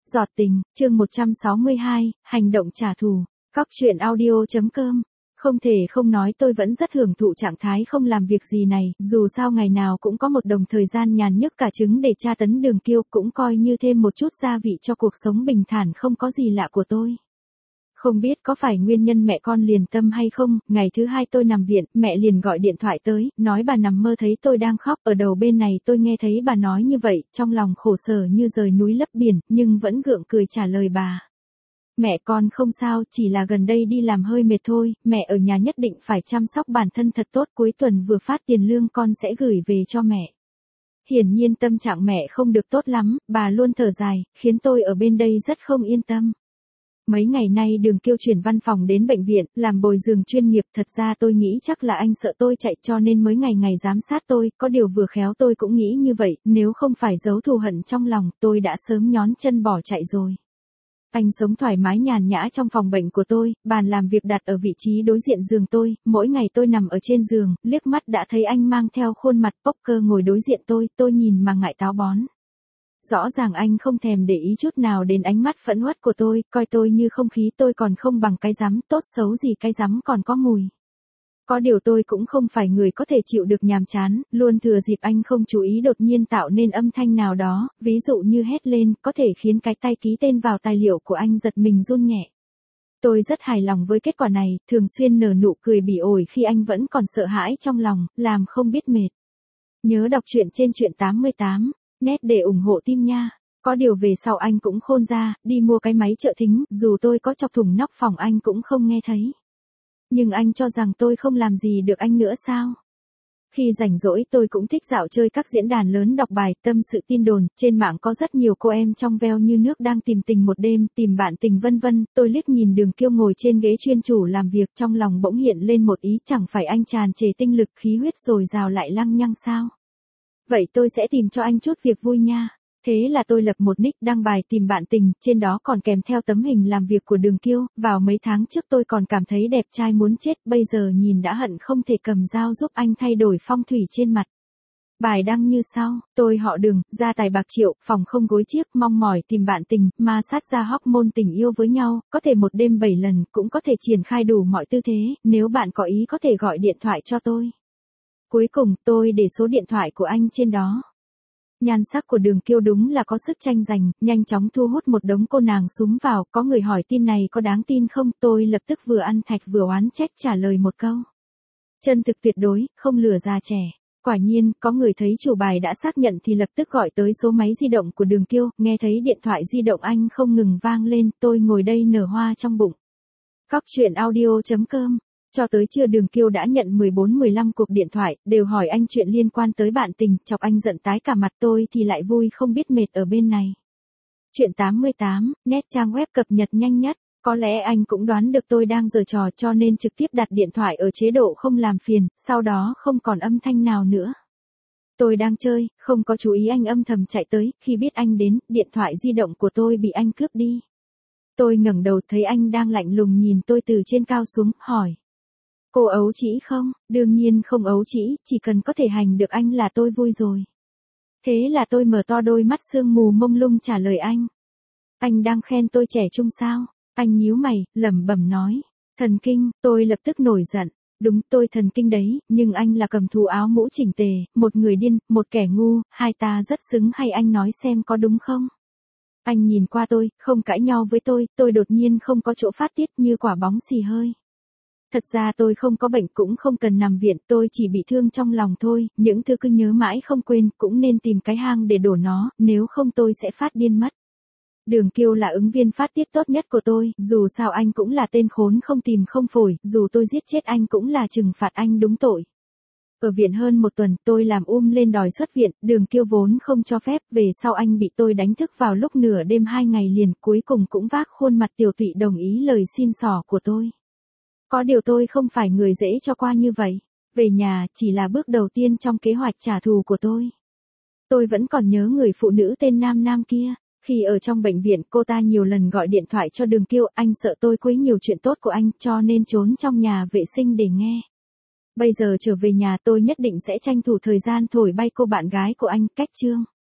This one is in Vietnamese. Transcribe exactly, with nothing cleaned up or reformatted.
Giọt tình, chương một trăm sáu mươi hai, hành động trả thù. Cóc truyện audio chấm com. Không thể không nói tôi vẫn rất hưởng thụ trạng thái không làm việc gì này, dù sao ngày nào cũng có một đồng thời gian nhàn nhức cả trứng để tra tấn Đường Kiêu, cũng coi như thêm một chút gia vị cho cuộc sống bình thản không có gì lạ của tôi. Không biết có phải nguyên nhân mẹ con liền tâm hay không, ngày thứ hai tôi nằm viện, mẹ liền gọi điện thoại tới, nói bà nằm mơ thấy tôi đang khóc, ở đầu bên này tôi nghe thấy bà nói như vậy, trong lòng khổ sở như rời núi lấp biển, nhưng vẫn gượng cười trả lời bà. Mẹ con không sao, chỉ là gần đây đi làm hơi mệt thôi, mẹ ở nhà nhất định phải chăm sóc bản thân thật tốt, cuối tuần vừa phát tiền lương con sẽ gửi về cho mẹ. Hiển nhiên tâm trạng mẹ không được tốt lắm, bà luôn thở dài, khiến tôi ở bên đây rất không yên tâm. Mấy ngày nay Đường Kiêu chuyển văn phòng đến bệnh viện, làm bồi dưỡng chuyên nghiệp, thật ra tôi nghĩ chắc là anh sợ tôi chạy cho nên mới ngày ngày giám sát tôi, có điều vừa khéo tôi cũng nghĩ như vậy, nếu không phải giấu thù hận trong lòng, tôi đã sớm nhón chân bỏ chạy rồi. Anh sống thoải mái nhàn nhã trong phòng bệnh của tôi, bàn làm việc đặt ở vị trí đối diện giường tôi, mỗi ngày tôi nằm ở trên giường, liếc mắt đã thấy anh mang theo khuôn mặt poker ngồi đối diện tôi, tôi nhìn mà ngại táo bón. Rõ ràng anh không thèm để ý chút nào đến ánh mắt phẫn uất của tôi, coi tôi như không khí tôi còn không bằng cái rắm, tốt xấu gì cái rắm còn có mùi. Có điều tôi cũng không phải người có thể chịu được nhàm chán, luôn thừa dịp anh không chú ý đột nhiên tạo nên âm thanh nào đó, ví dụ như hét lên, có thể khiến cái tay ký tên vào tài liệu của anh giật mình run nhẹ. Tôi rất hài lòng với kết quả này, thường xuyên nở nụ cười bỉ ổi khi anh vẫn còn sợ hãi trong lòng, làm không biết mệt. Nhớ đọc truyện trên truyện tám mươi tám. Nét để ủng hộ team nha. Có điều về sau anh cũng khôn ra, đi mua cái máy trợ thính, dù tôi có chọc thủng nóc phòng anh cũng không nghe thấy. Nhưng anh cho rằng tôi không làm gì được anh nữa sao? Khi rảnh rỗi tôi cũng thích dạo chơi các diễn đàn lớn đọc bài, tâm sự tin đồn, trên mạng có rất nhiều cô em trong veo như nước đang tìm tình một đêm, tìm bạn tình vân vân, tôi liếc nhìn Đường Kiêu ngồi trên ghế chuyên chủ làm việc trong lòng bỗng hiện lên một ý, chẳng phải anh tràn trề tinh lực khí huyết dồi dào lại lăng nhăng sao? Vậy tôi sẽ tìm cho anh chút việc vui nha. Thế là tôi lập một nick đăng bài tìm bạn tình, trên đó còn kèm theo tấm hình làm việc của Đường Kiêu, vào mấy tháng trước tôi còn cảm thấy đẹp trai muốn chết, bây giờ nhìn đã hận không thể cầm dao giúp anh thay đổi phong thủy trên mặt. Bài đăng như sau, tôi họ Đường, gia tài bạc triệu, phòng không gối chiếc, mong mỏi tìm bạn tình, ma sát ra hormone tình yêu với nhau, có thể một đêm bảy lần, cũng có thể triển khai đủ mọi tư thế, nếu bạn có ý có thể gọi điện thoại cho tôi. Cuối cùng, tôi để số điện thoại của anh trên đó. Nhan sắc của Đường Kiêu đúng là có sức tranh giành, nhanh chóng thu hút một đống cô nàng súm vào, có người hỏi tin này có đáng tin không, tôi lập tức vừa ăn thạch vừa oán trách trả lời một câu. Chân thực tuyệt đối, không lừa già trẻ. Quả nhiên, có người thấy chủ bài đã xác nhận thì lập tức gọi tới số máy di động của Đường Kiêu, nghe thấy điện thoại di động anh không ngừng vang lên, tôi ngồi đây nở hoa trong bụng. Cóc truyện audio chấm com. Cho tới trưa Đường Kiêu đã nhận mười bốn mười lăm cuộc điện thoại, đều hỏi anh chuyện liên quan tới bạn tình, chọc anh giận tái cả mặt, tôi thì lại vui không biết mệt ở bên này. Truyện tám mươi tám, nét trang web cập nhật nhanh nhất, có lẽ anh cũng đoán được tôi đang giở trò cho nên trực tiếp đặt điện thoại ở chế độ không làm phiền, sau đó không còn âm thanh nào nữa. Tôi đang chơi, không có chú ý anh âm thầm chạy tới, khi biết anh đến, điện thoại di động của tôi bị anh cướp đi. Tôi ngẩng đầu thấy anh đang lạnh lùng nhìn tôi từ trên cao xuống, hỏi. Cô ấu trĩ không? Đương nhiên không ấu trĩ, chỉ cần có thể hành được anh là tôi vui rồi. Thế là tôi mở to đôi mắt sương mù mông lung trả lời anh. Anh đang khen tôi trẻ trung sao? Anh nhíu mày, lẩm bẩm nói. Thần kinh, tôi lập tức nổi giận. Đúng, tôi thần kinh đấy, nhưng anh là cầm thú áo mũ chỉnh tề, một người điên, một kẻ ngu, hai ta rất xứng, hay anh nói xem có đúng không? Anh nhìn qua tôi, không cãi nhau với tôi, tôi đột nhiên không có chỗ phát tiết như quả bóng xì hơi. Thật ra tôi không có bệnh cũng không cần nằm viện, tôi chỉ bị thương trong lòng thôi, những thứ cứ nhớ mãi không quên, cũng nên tìm cái hang để đổ nó, nếu không tôi sẽ phát điên mất. Đường Kiêu là ứng viên phát tiết tốt nhất của tôi, dù sao anh cũng là tên khốn không tìm không phổi, dù tôi giết chết anh cũng là trừng phạt anh đúng tội. Ở viện hơn một tuần, tôi làm um lên đòi xuất viện, Đường Kiêu vốn không cho phép, về sau anh bị tôi đánh thức vào lúc nửa đêm hai ngày liền, cuối cùng cũng vác khuôn mặt tiều tụy đồng ý lời xin xỏ của tôi. Có điều tôi không phải người dễ cho qua như vậy. Về nhà, chỉ là bước đầu tiên trong kế hoạch trả thù của tôi. Tôi vẫn còn nhớ người phụ nữ tên Nam Nam kia. Khi ở trong bệnh viện, cô ta nhiều lần gọi điện thoại cho Đường Kiêu, anh sợ tôi quấy nhiều chuyện tốt của anh, cho nên trốn trong nhà vệ sinh để nghe. Bây giờ trở về nhà tôi nhất định sẽ tranh thủ thời gian thổi bay cô bạn gái của anh, cách chương.